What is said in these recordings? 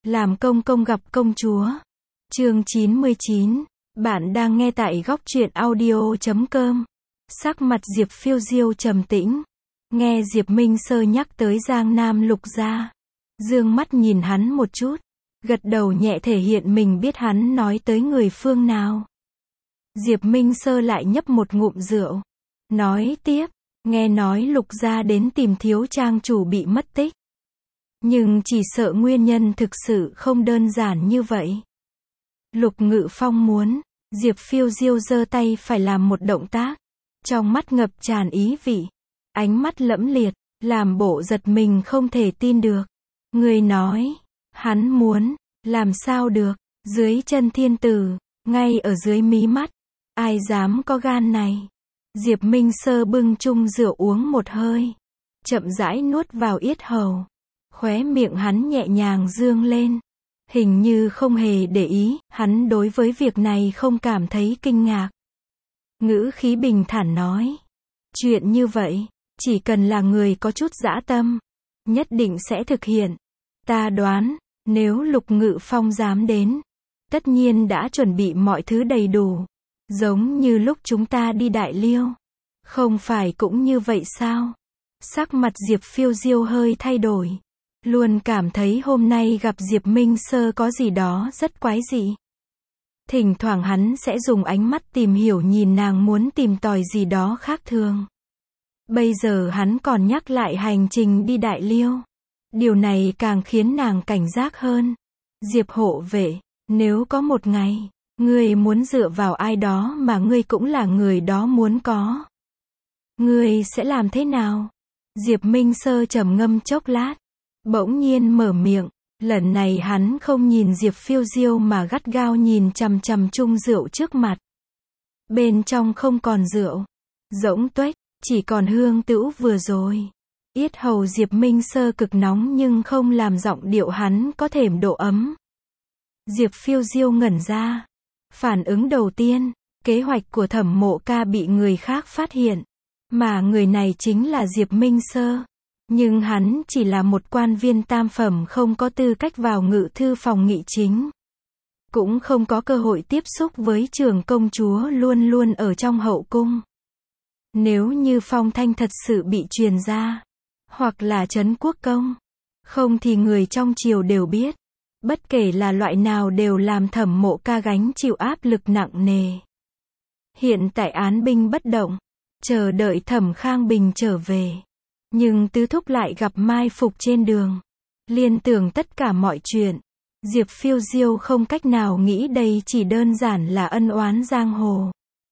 Làm công công gặp công chúa. Chương 99. Bạn đang nghe tại góc truyện audio.com. Sắc mặt Diệp Phiêu Diêu trầm tĩnh. Nghe Diệp Minh Sơ nhắc tới Giang Nam Lục gia. Dương mắt nhìn hắn một chút. Gật đầu nhẹ thể hiện mình biết hắn nói tới người phương nào. Diệp Minh Sơ lại nhấp một ngụm rượu. Nói tiếp, nghe nói Lục gia đến tìm thiếu trang chủ bị mất tích. Nhưng chỉ sợ nguyên nhân thực sự không đơn giản như vậy. Lục Ngự Phong muốn, Diệp Phiêu Diêu giơ tay phải làm một động tác. Trong mắt ngập tràn ý vị. Ánh mắt lẫm liệt, làm bộ giật mình không thể tin được. Người nói, hắn muốn, làm sao được, dưới chân thiên tử, ngay ở dưới mí mắt. Ai dám có gan này. Diệp Minh Sơ bưng chung rượu uống một hơi. Chậm rãi nuốt vào yết hầu. Khóe miệng hắn nhẹ nhàng dương lên. Hình như không hề để ý, hắn đối với việc này không cảm thấy kinh ngạc. Ngữ khí bình thản nói. Chuyện như vậy, chỉ cần là người có chút dã tâm, nhất định sẽ thực hiện. Ta đoán, nếu Lục Ngự Phong dám đến, tất nhiên đã chuẩn bị mọi thứ đầy đủ. Giống như lúc chúng ta đi Đại Liêu. Không phải cũng như vậy sao? Sắc mặt Diệp Phiêu Diêu hơi thay đổi. Luôn cảm thấy hôm nay gặp Diệp Minh Sơ có gì đó rất quái dị. Thỉnh thoảng hắn sẽ dùng ánh mắt tìm hiểu nhìn nàng muốn tìm tòi gì đó khác thường. Bây giờ hắn còn nhắc lại hành trình đi Đại Liêu. Điều này càng khiến nàng cảnh giác hơn. Diệp hộ vệ, nếu có một ngày, ngươi muốn dựa vào ai đó mà ngươi cũng là người đó muốn có. Ngươi sẽ làm thế nào? Diệp Minh Sơ trầm ngâm chốc lát. Bỗng nhiên mở miệng. Lần này hắn không nhìn Diệp Phiêu Diêu mà gắt gao nhìn chằm chằm chung rượu trước mặt. Bên trong không còn rượu. Rỗng tuếch, chỉ còn hương tửu vừa rồi. Yết hầu Diệp Minh Sơ cực nóng nhưng không làm giọng điệu hắn có thêm độ ấm. Diệp Phiêu Diêu ngẩn ra. Phản ứng đầu tiên, kế hoạch của Thẩm Mộ Ca bị người khác phát hiện. Mà người này chính là Diệp Minh Sơ. Nhưng hắn chỉ là một quan viên tam phẩm không có tư cách vào ngự thư phòng nghị chính. Cũng không có cơ hội tiếp xúc với trưởng công chúa luôn luôn ở trong hậu cung. Nếu như phong thanh thật sự bị truyền ra, hoặc là Trấn Quốc công, không thì người trong triều đều biết. Bất kể là loại nào đều làm Thẩm Mộ Ca gánh chịu áp lực nặng nề. Hiện tại án binh bất động, chờ đợi Thẩm Khang Bình trở về. Nhưng tứ thúc lại gặp mai phục trên đường. Liên tưởng tất cả mọi chuyện. Diệp Phiêu Diêu không cách nào nghĩ đây chỉ đơn giản là ân oán giang hồ.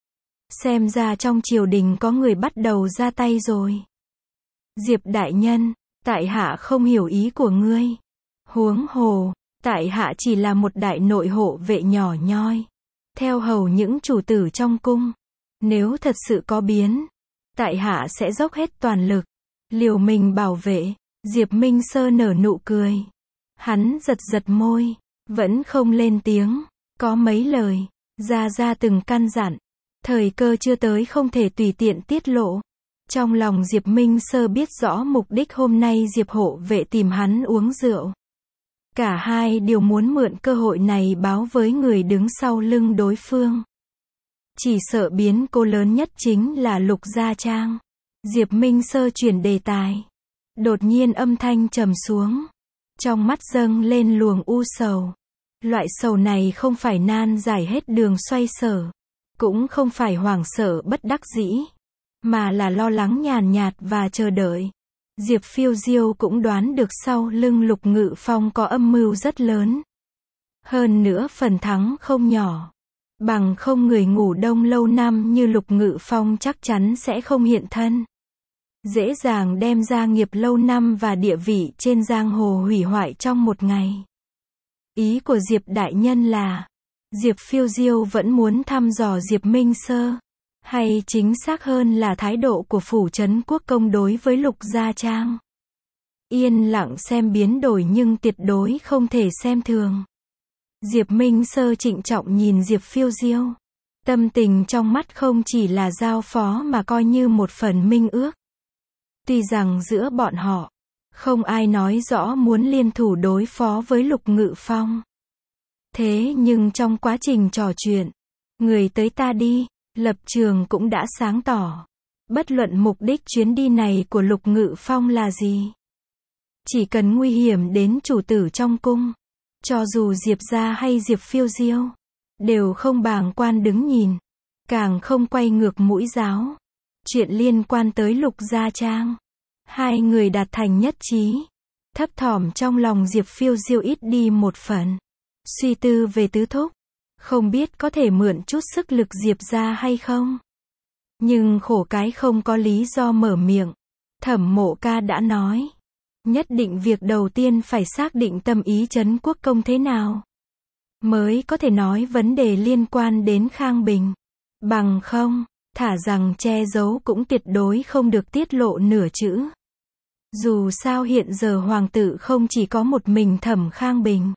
Xem ra trong triều đình có người bắt đầu ra tay rồi. Diệp đại nhân, tại hạ không hiểu ý của ngươi. Huống hồ, tại hạ chỉ là một đại nội hộ vệ nhỏ nhoi. Theo hầu những chủ tử trong cung. Nếu thật sự có biến, tại hạ sẽ dốc hết toàn lực. Liều mình bảo vệ. Diệp Minh Sơ nở nụ cười. Hắn giật giật môi. Vẫn không lên tiếng. Có mấy lời. Gia từng căn dặn. Thời cơ chưa tới không thể tùy tiện tiết lộ. Trong lòng Diệp Minh Sơ biết rõ mục đích hôm nay Diệp hộ vệ tìm hắn uống rượu. Cả hai đều muốn mượn cơ hội này báo với người đứng sau lưng đối phương. Chỉ sợ biến cố lớn nhất chính là Lục Gia Trang. Diệp Minh Sơ chuyển đề tài. Đột nhiên âm thanh trầm xuống. Trong mắt dâng lên luồng u sầu. Loại sầu này không phải nan giải hết đường xoay sở. Cũng không phải hoảng sợ bất đắc dĩ. Mà là lo lắng nhàn nhạt và chờ đợi. Diệp Phiêu Diêu cũng đoán được sau lưng Lục Ngự Phong có âm mưu rất lớn. Hơn nữa phần thắng không nhỏ. Bằng không người ngủ đông lâu năm như Lục Ngự Phong chắc chắn sẽ không hiện thân. Dễ dàng đem gia nghiệp lâu năm và địa vị trên giang hồ hủy hoại trong một ngày. Ý của Diệp đại nhân là, Diệp Phiêu Diêu vẫn muốn thăm dò Diệp Minh Sơ. Hay chính xác hơn là thái độ của phủ Trấn Quốc công đối với Lục Gia Trang. Yên lặng xem biến đổi nhưng tuyệt đối không thể xem thường. Diệp Minh Sơ trịnh trọng nhìn Diệp Phiêu Diêu. Tâm tình trong mắt không chỉ là giao phó mà coi như một phần minh ước. Tuy rằng giữa bọn họ, Không ai nói rõ muốn liên thủ đối phó với Lục Ngự Phong. Thế nhưng trong quá trình trò chuyện, người tới ta đi, lập trường cũng đã sáng tỏ. Bất luận mục đích chuyến đi này của Lục Ngự Phong là gì. Chỉ cần nguy hiểm đến chủ tử trong cung, cho dù Diệp gia hay Diệp Phiêu Diêu, đều không bàng quan đứng nhìn, càng không quay ngược mũi giáo. Chuyện liên quan tới Lục Gia Trang, hai người đạt thành nhất trí. Thấp thỏm trong lòng Diệp Phiêu Diêu ít đi một phần. Suy tư về tứ thúc, không biết có thể mượn chút sức lực Diệp gia hay không. Nhưng khổ cái không có lý do mở miệng. Thẩm Mộ Ca đã nói, nhất định việc đầu tiên phải xác định tâm ý Trấn Quốc Công thế nào, mới có thể nói vấn đề liên quan đến Khang Bình. Bằng không, thả rằng che giấu cũng tuyệt đối không được tiết lộ nửa chữ. Dù sao hiện giờ hoàng tử không chỉ có một mình Thẩm Khang Bình.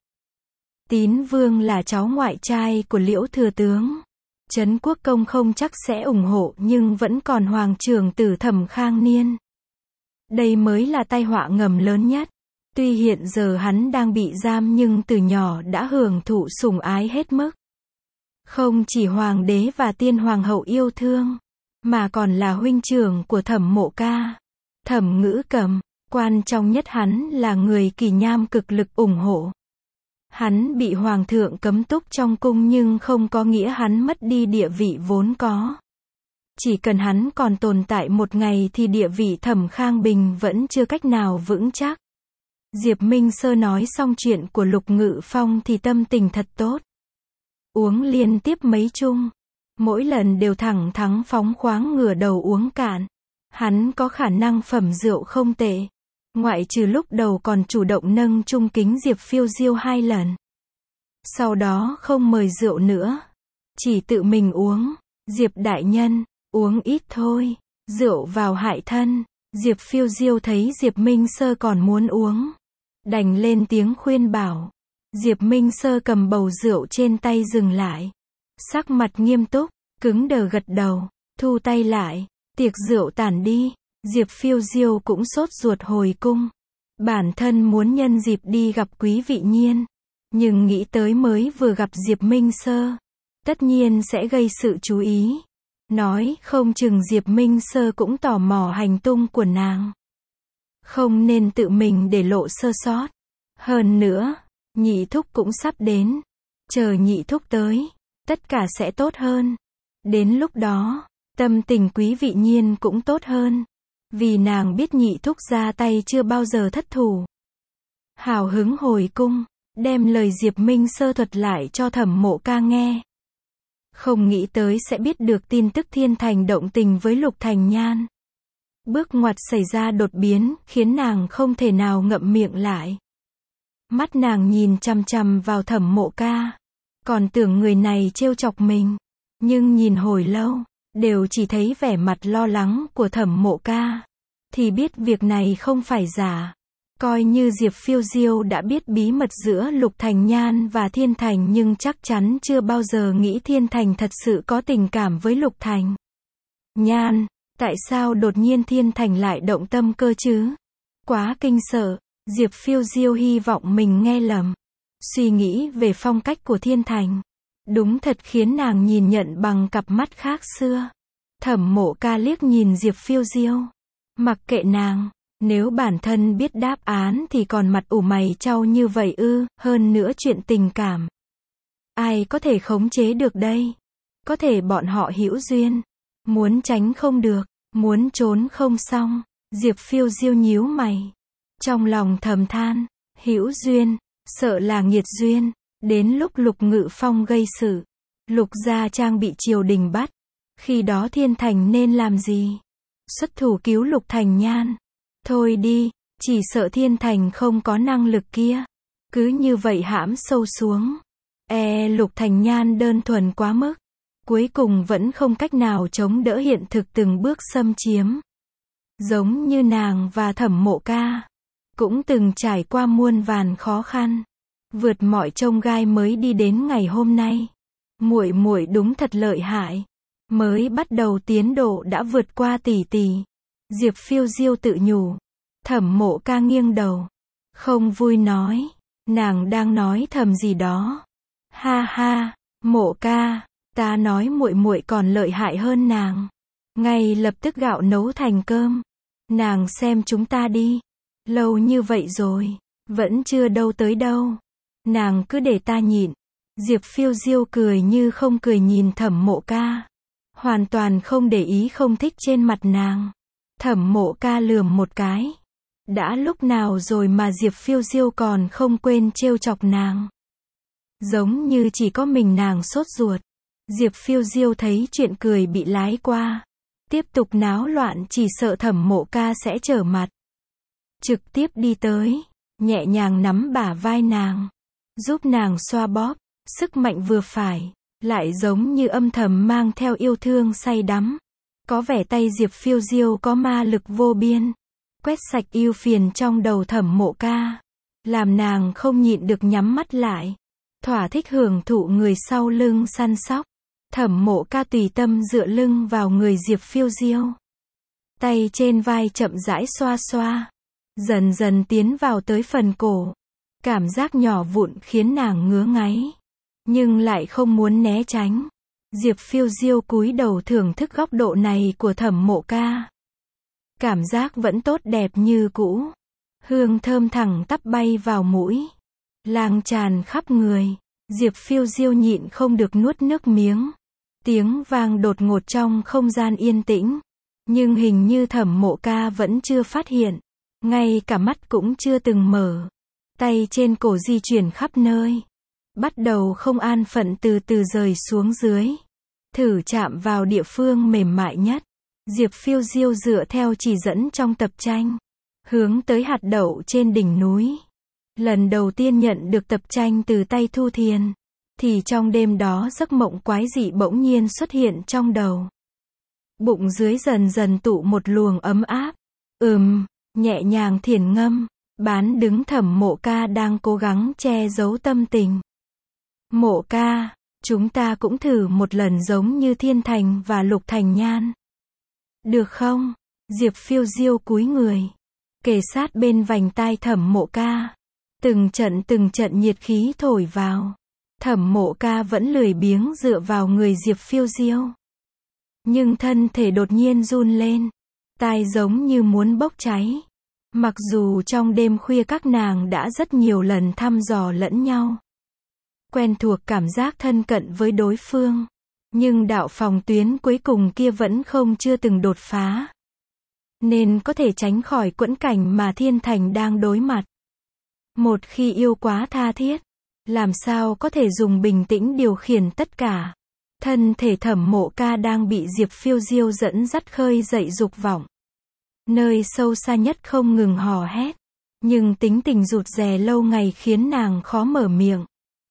Tín Vương là cháu ngoại trai của Liễu thừa tướng. Trấn Quốc Công không chắc sẽ ủng hộ nhưng vẫn còn hoàng trưởng tử Thẩm Khang Niên. Đây mới là tai họa ngầm lớn nhất. Tuy hiện giờ hắn đang bị giam nhưng từ nhỏ đã hưởng thụ sủng ái hết mức. Không chỉ hoàng đế và tiên hoàng hậu yêu thương, mà còn là huynh trưởng của Thẩm Mộ Ca, Thẩm Ngữ Cầm. Quan trọng nhất hắn là người Kỳ Nham cực lực ủng hộ. Hắn bị hoàng thượng cấm túc trong cung nhưng không có nghĩa hắn mất đi địa vị vốn có. Chỉ cần hắn còn tồn tại một ngày thì địa vị Thẩm Khang Bình vẫn chưa cách nào vững chắc. Diệp Minh Sơ nói xong chuyện của Lục Ngự Phong thì tâm tình thật tốt. Uống liên tiếp mấy chung, mỗi lần đều thẳng thắn phóng khoáng ngửa đầu uống cạn. Hắn có khả năng phẩm rượu không tệ. Ngoại trừ lúc đầu còn chủ động nâng chung kính Diệp Phiêu Diêu 2 lần. Sau đó không mời rượu nữa. Chỉ tự mình uống. Diệp đại nhân, uống ít thôi. Rượu vào hại thân. Diệp Phiêu Diêu thấy Diệp Minh Sơ còn muốn uống, đành lên tiếng khuyên bảo. Diệp Minh Sơ cầm bầu rượu trên tay dừng lại. Sắc mặt nghiêm túc, cứng đờ gật đầu, thu tay lại. Tiệc rượu tản đi. Diệp Phiêu Diêu cũng sốt ruột hồi cung. Bản thân muốn nhân dịp đi gặp Quý Vị Nhiên. Nhưng nghĩ tới mới vừa gặp Diệp Minh Sơ, tất nhiên sẽ gây sự chú ý. Nói không chừng Diệp Minh Sơ cũng tò mò hành tung của nàng. Không nên tự mình để lộ sơ sót. Hơn nữa, nhị thúc cũng sắp đến. Chờ nhị thúc tới, tất cả sẽ tốt hơn. Đến lúc đó, tâm tình Quý Vị Nhiên cũng tốt hơn. Vì nàng biết nhị thúc ra tay chưa bao giờ thất thủ. Hào hứng hồi cung, đem lời Diệp Minh Sơ thuật lại cho Thẩm Mộ Ca nghe. Không nghĩ tới sẽ biết được tin tức Thiên Thành động tình với Lục Thành Nhan. Bước ngoặt xảy ra đột biến, khiến nàng không thể nào ngậm miệng lại. Mắt nàng nhìn chằm chằm vào Thẩm Mộ Ca. Còn tưởng người này trêu chọc mình. Nhưng nhìn hồi lâu, đều chỉ thấy vẻ mặt lo lắng của Thẩm Mộ Ca. Thì biết việc này không phải giả. Coi như Diệp Phiêu Diêu đã biết bí mật giữa Lục Thành Nhan và Thiên Thành nhưng chắc chắn chưa bao giờ nghĩ Thiên Thành thật sự có tình cảm với Lục Thành Nhan. Tại sao đột nhiên Thiên Thành lại động tâm cơ chứ? Quá kinh sợ. Diệp Phiêu Diêu hy vọng mình nghe lầm. Suy nghĩ về phong cách của Thiên Thành, đúng thật khiến nàng nhìn nhận bằng cặp mắt khác xưa. Thẩm Mộ Ca liếc nhìn Diệp Phiêu Diêu. Mặc kệ nàng, nếu bản thân biết đáp án thì còn mặt ủ mày chau như vậy ư? Hơn nữa chuyện tình cảm, ai có thể khống chế được đây? Có thể bọn họ hữu duyên, muốn tránh không được, muốn trốn không xong. Diệp Phiêu Diêu nhíu mày, trong lòng thầm than, hữu duyên, sợ là nghiệt duyên. Đến lúc Lục Ngự Phong gây sự, Lục Gia Trang bị triều đình bắt, khi đó Thiên Thành nên làm gì? Xuất thủ cứu Lục Thành Nhan. Thôi đi, chỉ sợ Thiên Thành không có năng lực kia. Cứ như vậy hãm sâu xuống. Lục Thành Nhan đơn thuần quá mức. Cuối cùng vẫn không cách nào chống đỡ hiện thực từng bước xâm chiếm. Giống như nàng và Thẩm Mộ Ca, cũng từng trải qua muôn vàn khó khăn, vượt mọi chông gai mới đi đến ngày hôm nay. Muội muội đúng thật lợi hại. Mới bắt đầu tiến độ đã vượt qua tỷ tỷ. Diệp Phiêu Diêu tự nhủ. Thẩm Mộ Ca nghiêng đầu, không vui nói, nàng đang nói thầm gì đó. Ha ha, Mộ Ca, ta nói muội muội còn lợi hại hơn nàng. Ngay lập tức gạo nấu thành cơm. Nàng xem chúng ta đi. Lâu như vậy rồi, vẫn chưa đâu tới đâu. Nàng cứ để ta nhịn. Diệp Phiêu Diêu cười như không cười nhìn Thẩm Mộ Ca. Hoàn toàn không để ý không thích trên mặt nàng. Thẩm Mộ Ca lườm một cái. Đã lúc nào rồi mà Diệp Phiêu Diêu còn không quên trêu chọc nàng. Giống như chỉ có mình nàng sốt ruột. Diệp Phiêu Diêu thấy chuyện cười bị lái qua. Tiếp tục náo loạn chỉ sợ Thẩm Mộ Ca sẽ trở mặt. Trực tiếp đi tới, nhẹ nhàng nắm bả vai nàng. Giúp nàng xoa bóp, sức mạnh vừa phải, lại giống như âm thầm mang theo yêu thương say đắm. Có vẻ tay Diệp Phiêu Diêu có ma lực vô biên. Quét sạch ưu phiền trong đầu Thẩm Mộ Ca. Làm nàng không nhịn được nhắm mắt lại. Thỏa thích hưởng thụ người sau lưng săn sóc. Thẩm Mộ Ca tùy tâm dựa lưng vào người Diệp Phiêu Diêu. Tay trên vai chậm rãi xoa xoa. Dần dần tiến vào tới phần cổ. Cảm giác nhỏ vụn khiến nàng ngứa ngáy. Nhưng lại không muốn né tránh. Diệp Phiêu Diêu cúi đầu thưởng thức góc độ này của Thẩm Mộ Ca. Cảm giác vẫn tốt đẹp như cũ. Hương thơm thẳng tắp bay vào mũi. Lan tràn khắp người. Diệp Phiêu Diêu nhịn không được nuốt nước miếng. Tiếng vang đột ngột trong không gian yên tĩnh. Nhưng hình như Thẩm Mộ Ca vẫn chưa phát hiện. Ngay cả mắt cũng chưa từng mở. Tay trên cổ di chuyển khắp nơi. Bắt đầu không an phận từ từ rời xuống dưới. Thử chạm vào địa phương mềm mại nhất. Diệp Phiêu Diêu dựa theo chỉ dẫn trong tập tranh. Hướng tới hạt đậu trên đỉnh núi. Lần đầu tiên nhận được tập tranh từ tay Thu Thiền. Thì trong đêm đó giấc mộng quái dị bỗng nhiên xuất hiện trong đầu. Bụng dưới dần dần tụ một luồng ấm áp. Nhẹ nhàng thiền ngâm. Bán đứng Thẩm Mộ Ca đang cố gắng che giấu tâm tình. Mộ Ca, chúng ta cũng thử một lần giống như Thiên Thành và Lục Thành Nhan. Được không? Diệp Phiêu Diêu cúi người. Kề sát bên vành tai Thẩm Mộ Ca. Từng trận nhiệt khí thổi vào. Thẩm Mộ Ca vẫn lười biếng dựa vào người Diệp Phiêu Diêu. Nhưng thân thể đột nhiên run lên. Tai giống như muốn bốc cháy. Mặc dù trong đêm khuya các nàng đã rất nhiều lần thăm dò lẫn nhau. Quen thuộc cảm giác thân cận với đối phương. Nhưng đạo phòng tuyến cuối cùng kia vẫn chưa từng đột phá. Nên có thể tránh khỏi quẫn cảnh mà Thiên Thành đang đối mặt. Một khi yêu quá tha thiết. Làm sao có thể dùng bình tĩnh điều khiển tất cả. Thân thể Thẩm Mộ Ca đang bị Diệp Phiêu Diêu dẫn dắt khơi dậy dục vọng. Nơi sâu xa nhất không ngừng hò hét. Nhưng tính tình rụt rè lâu ngày khiến nàng khó mở miệng.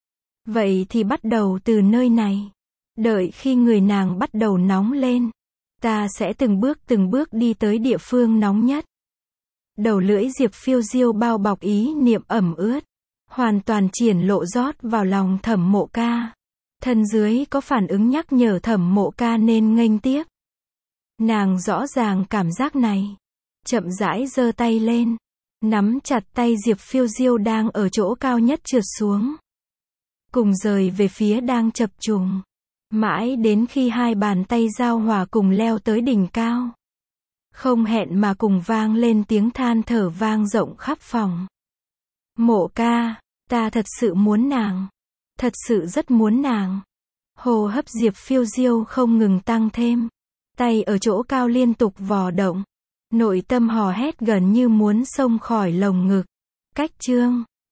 Vậy thì bắt đầu từ nơi này. Đợi khi người nàng bắt đầu nóng lên. Ta sẽ từng bước đi tới địa phương nóng nhất. Đầu lưỡi Diệp Phiêu Diêu bao bọc ý niệm ẩm ướt. Hoàn toàn triển lộ rót vào lòng Thẩm Mộ Ca. Thân dưới có phản ứng nhắc nhở Thẩm Mộ Ca nên nghênh tiếp. Nàng rõ ràng cảm giác này. Chậm rãi giơ tay lên. Nắm chặt tay Diệp Phiêu Diêu đang ở chỗ cao nhất trượt xuống. Cùng rời về phía đang chập trùng. Mãi đến khi hai bàn tay giao hòa cùng leo tới đỉnh cao. Không hẹn mà cùng vang lên tiếng than thở vang rộng khắp phòng. Mộ Ca, ta thật sự muốn nàng. Thật sự rất muốn nàng. Hô hấp Diệp Phiêu Diêu không ngừng tăng thêm. Tay ở chỗ cao liên tục vò động. Nội tâm hò hét gần như muốn xông khỏi lồng ngực. Cách chương